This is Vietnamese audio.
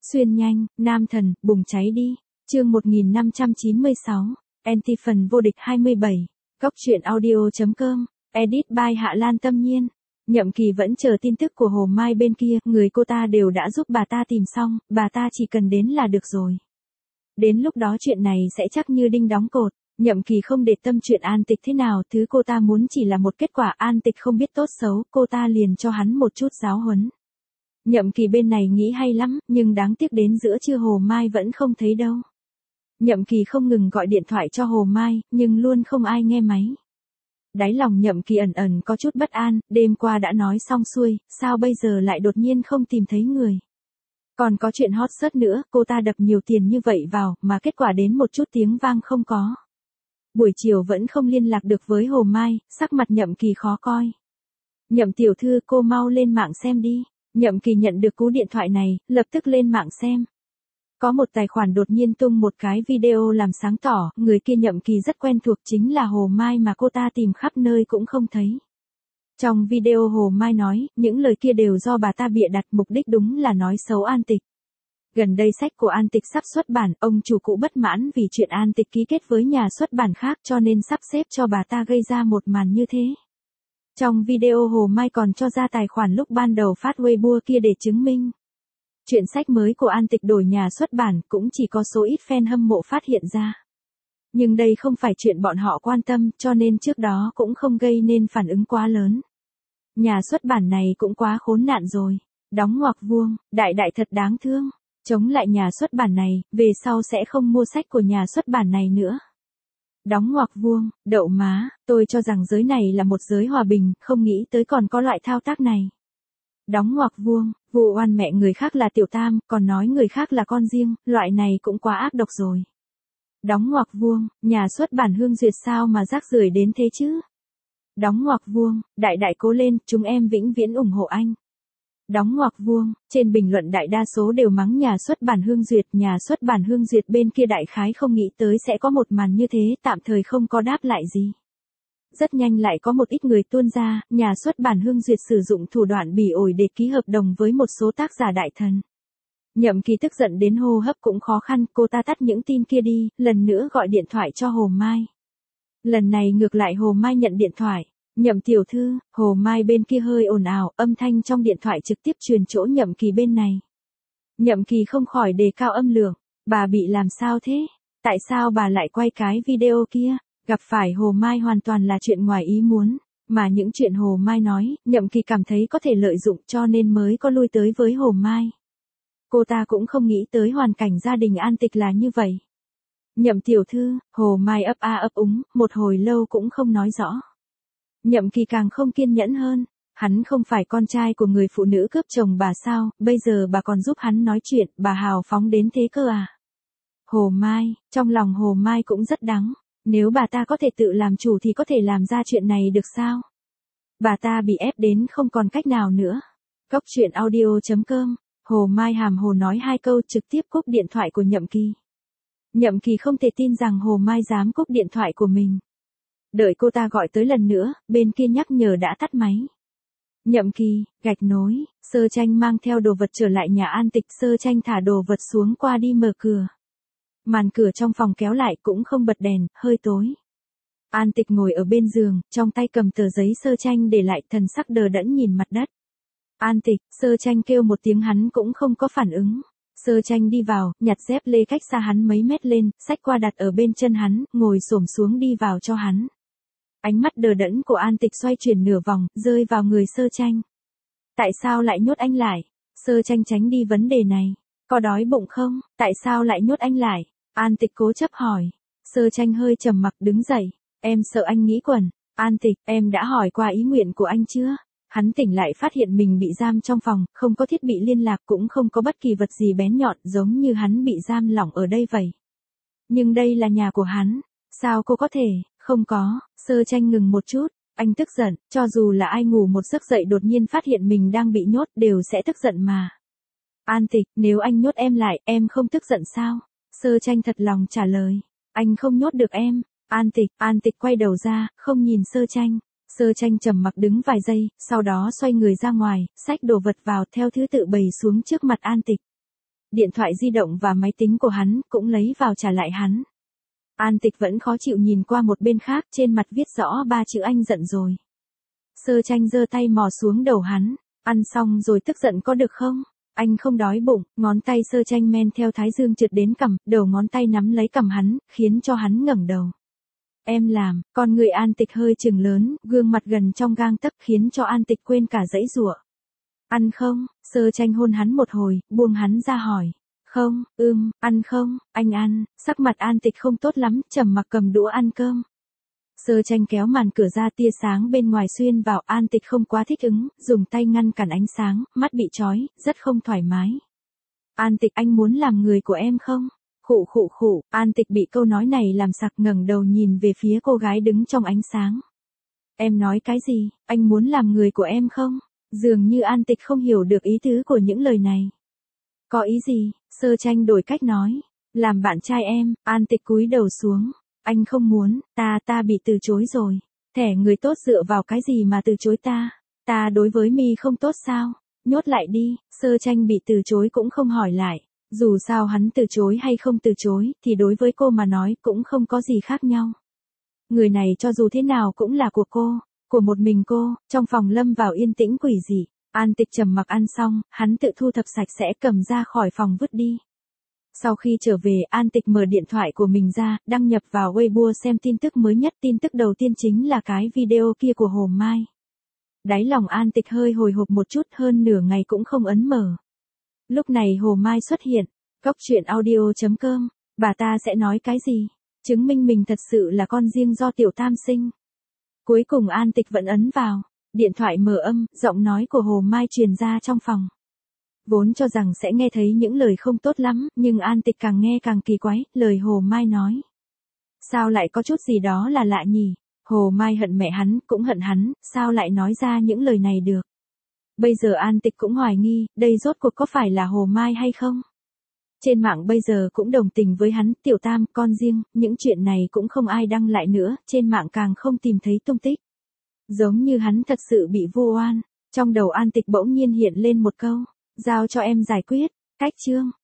Xuyên nhanh, nam thần, bùng cháy đi. Chương 1596. Anti phần vô địch 27. Cóc truyện audio.com. Edit by Hạ Lan Tâm Nhiên. Nhậm Kỳ vẫn chờ tin tức của Hồ Mai bên kia, người cô ta đều đã giúp bà ta tìm xong, bà ta chỉ cần đến là được rồi. Đến lúc đó chuyện này sẽ chắc như đinh đóng cột. Nhậm Kỳ không để tâm chuyện An Tịch thế nào, thứ cô ta muốn chỉ là một kết quả. An Tịch không biết tốt xấu, cô ta liền cho hắn một chút giáo huấn. Nhậm Kỳ bên này nghĩ hay lắm, nhưng đáng tiếc đến giữa trưa Hồ Mai vẫn không thấy đâu. Nhậm Kỳ không ngừng gọi điện thoại cho Hồ Mai, nhưng luôn không ai nghe máy. Đáy lòng Nhậm Kỳ ẩn ẩn có chút bất an, đêm qua đã nói xong xuôi, sao bây giờ lại đột nhiên không tìm thấy người. Còn có chuyện hot search nữa, cô ta đập nhiều tiền như vậy vào, mà kết quả đến một chút tiếng vang không có. Buổi chiều vẫn không liên lạc được với Hồ Mai, sắc mặt Nhậm Kỳ khó coi. Nhậm tiểu thư, cô mau lên mạng xem đi. Nhậm Kỳ nhận được cú điện thoại này, lập tức lên mạng xem. Có một tài khoản đột nhiên tung một cái video làm sáng tỏ, người kia Nhậm Kỳ rất quen thuộc, chính là Hồ Mai mà cô ta tìm khắp nơi cũng không thấy. Trong video Hồ Mai nói, những lời kia đều do bà ta bịa đặt, mục đích đúng là nói xấu An Tịch. Gần đây sách của An Tịch sắp xuất bản, ông chủ cũ bất mãn vì chuyện An Tịch ký kết với nhà xuất bản khác cho nên sắp xếp cho bà ta gây ra một màn như thế. Trong video Hồ Mai còn cho ra tài khoản lúc ban đầu phát Weibo kia để chứng minh. Chuyện sách mới của An Tịch đổi nhà xuất bản cũng chỉ có số ít fan hâm mộ phát hiện ra. Nhưng đây không phải chuyện bọn họ quan tâm cho nên trước đó cũng không gây nên phản ứng quá lớn. Nhà xuất bản này cũng quá khốn nạn rồi. Đóng ngoặc vuông, đại thật đáng thương. Chống lại nhà xuất bản này, về sau sẽ không mua sách của nhà xuất bản này nữa. Đóng ngoặc vuông, đậu má, tôi cho rằng giới này là một giới hòa bình, không nghĩ tới còn có loại thao tác này. Đóng ngoặc vuông, vụ oan mẹ người khác là tiểu tam, còn nói người khác là con riêng, loại này cũng quá ác độc rồi. Đóng ngoặc vuông, nhà xuất bản Hương Duyệt sao mà rác rưởi đến thế chứ? Đóng ngoặc vuông, đại cố lên, chúng em vĩnh viễn ủng hộ anh. Đóng ngoặc vuông, trên bình luận đại đa số đều mắng nhà xuất bản Hương Duyệt, nhà xuất bản Hương Duyệt bên kia đại khái không nghĩ tới sẽ có một màn như thế, tạm thời không có đáp lại gì. Rất nhanh lại có một ít người tuôn ra, nhà xuất bản Hương Duyệt sử dụng thủ đoạn bỉ ổi để ký hợp đồng với một số tác giả đại thần. Nhậm Kỳ tức giận đến hô hấp cũng khó khăn, cô ta tắt những tin kia đi, lần nữa gọi điện thoại cho Hồ Mai. Lần này ngược lại Hồ Mai nhận điện thoại. Nhậm tiểu thư, Hồ Mai bên kia hơi ồn ào, âm thanh trong điện thoại trực tiếp truyền chỗ Nhậm Kỳ bên này. Nhậm Kỳ không khỏi đề cao âm lượng, bà bị làm sao thế? Tại sao bà lại quay cái video kia? Gặp phải Hồ Mai hoàn toàn là chuyện ngoài ý muốn, mà những chuyện Hồ Mai nói, Nhậm Kỳ cảm thấy có thể lợi dụng cho nên mới có lui tới với Hồ Mai. Cô ta cũng không nghĩ tới hoàn cảnh gia đình An Tịch là như vậy. Nhậm tiểu thư, Hồ Mai ấp a ấp úng, một hồi lâu cũng không nói rõ. Nhậm Kỳ càng không kiên nhẫn hơn, hắn không phải con trai của người phụ nữ cướp chồng bà sao, bây giờ bà còn giúp hắn nói chuyện, bà hào phóng đến thế cơ à? Hồ Mai, trong lòng Hồ Mai cũng rất đắng, nếu bà ta có thể tự làm chủ thì có thể làm ra chuyện này được sao? Bà ta bị ép đến không còn cách nào nữa. Cóc truyện audio.com, Hồ Mai hàm hồ nói hai câu trực tiếp cúp điện thoại của Nhậm Kỳ. Nhậm Kỳ không thể tin rằng Hồ Mai dám cúp điện thoại của mình. Đợi cô ta gọi tới lần nữa, bên kia nhắc nhở đã tắt máy. Nhậm Kỳ, gạch nối, Sơ Tranh mang theo đồ vật trở lại nhà An Tịch, Sơ Tranh thả đồ vật xuống qua đi mở cửa. Màn cửa trong phòng kéo lại cũng không bật đèn, hơi tối. An Tịch ngồi ở bên giường, trong tay cầm tờ giấy Sơ Tranh để lại, thần sắc đờ đẫn nhìn mặt đất. An Tịch, Sơ Tranh kêu một tiếng hắn cũng không có phản ứng. Sơ Tranh đi vào, nhặt dép lê cách xa hắn mấy mét lên, xách qua đặt ở bên chân hắn, ngồi xổm xuống đi vào cho hắn. Ánh mắt đờ đẫn của An Tịch xoay chuyển nửa vòng, rơi vào người Sơ Tranh. Tại sao lại nhốt anh lại? Sơ Tranh tránh đi vấn đề này. Có đói bụng không? Tại sao lại nhốt anh lại? An Tịch cố chấp hỏi. Sơ Tranh hơi trầm mặc đứng dậy. Em sợ anh nghĩ quẩn. An Tịch, em đã hỏi qua ý nguyện của anh chưa? Hắn tỉnh lại phát hiện mình bị giam trong phòng, không có thiết bị liên lạc cũng không có bất kỳ vật gì bén nhọn, giống như hắn bị giam lỏng ở đây vậy. Nhưng đây là nhà của hắn. Sao cô có thể? Không có. Sơ Tranh ngừng một chút. Anh tức giận, cho dù là ai ngủ một giấc dậy đột nhiên phát hiện mình đang bị nhốt đều sẽ tức giận mà. An Tịch, nếu anh nhốt em lại, em không tức giận sao? Sơ Tranh thật lòng trả lời. Anh không nhốt được em. An Tịch quay đầu ra, không nhìn Sơ Tranh. Sơ Tranh trầm mặc đứng vài giây, sau đó xoay người ra ngoài, xách đồ vật vào theo thứ tự bày xuống trước mặt An Tịch. điện thoại di động và máy tính của hắn cũng lấy vào trả lại hắn. An Tịch vẫn khó chịu nhìn qua một bên khác, trên mặt viết rõ 3 chữ anh giận rồi. Sơ Tranh giơ tay mò xuống đầu hắn, ăn xong rồi tức giận có được không? Anh không đói bụng, ngón tay Sơ Tranh men theo thái dương trượt đến cằm, đầu ngón tay nắm lấy cằm hắn, khiến cho hắn ngẩng đầu. Em làm, con người An Tịch hơi chừng lớn, gương mặt gần trong gang tấc khiến cho An Tịch quên cả giãy giụa. Ăn không? Sơ Tranh hôn hắn một hồi, buông hắn ra hỏi. Không, ăn không, anh ăn. Sắc mặt An Tịch không tốt lắm, trầm mặc cầm đũa ăn cơm. Sơ Tranh kéo màn cửa ra, tia sáng bên ngoài xuyên vào, An Tịch không quá thích ứng, dùng tay ngăn cản ánh sáng, mắt bị chói, rất không thoải mái. An Tịch, anh muốn làm người của em không? Khụ khụ khụ, An Tịch bị câu nói này làm sặc, ngẩng đầu nhìn về phía cô gái đứng trong ánh sáng. Em nói cái gì, anh muốn làm người của em không? Dường như An Tịch không hiểu được ý tứ của những lời này. Có ý gì? Sơ Tranh đổi cách nói. Làm bạn trai em. An Tịch cúi đầu xuống. Anh không muốn, ta bị từ chối rồi. Thẻ người tốt dựa vào cái gì mà từ chối ta? Ta đối với mi không tốt sao? Nhốt lại đi. Sơ Tranh bị từ chối cũng không hỏi lại. Dù sao hắn từ chối hay không từ chối, thì đối với cô mà nói cũng không có gì khác nhau. Người này cho dù thế nào cũng là của cô, của một mình cô. Trong phòng lâm vào yên tĩnh quỷ dị. An Tịch trầm mặc ăn xong, hắn tự thu thập sạch sẽ cầm ra khỏi phòng vứt đi. Sau khi trở về, An Tịch mở điện thoại của mình ra, đăng nhập vào Weibo xem tin tức mới nhất. Tin tức đầu tiên chính là cái video kia của Hồ Mai. Đáy lòng An Tịch hơi hồi hộp một chút, hơn nửa ngày cũng không ấn mở. Lúc này Hồ Mai xuất hiện. Góc truyện audio.com. Bà ta sẽ nói cái gì? Chứng minh mình thật sự là con riêng do Tiểu Tam sinh. Cuối cùng An Tịch vẫn ấn vào. Điện thoại mở âm, giọng nói của Hồ Mai truyền ra trong phòng. Vốn cho rằng sẽ nghe thấy những lời không tốt lắm, nhưng An Tịch càng nghe càng kỳ quái, lời Hồ Mai nói. Sao lại có chút gì đó là lạ nhỉ? Hồ Mai hận mẹ hắn, cũng hận hắn, sao lại nói ra những lời này được? Bây giờ An Tịch cũng hoài nghi, đây rốt cuộc có phải là Hồ Mai hay không? Trên mạng bây giờ cũng đồng tình với hắn, Tiểu Tam, con riêng, những chuyện này cũng không ai đăng lại nữa, trên mạng càng không tìm thấy tung tích. Giống như hắn thật sự bị vu oan. Trong đầu An Tịch bỗng nhiên hiện lên một câu. Giao cho em giải quyết. Cách chương.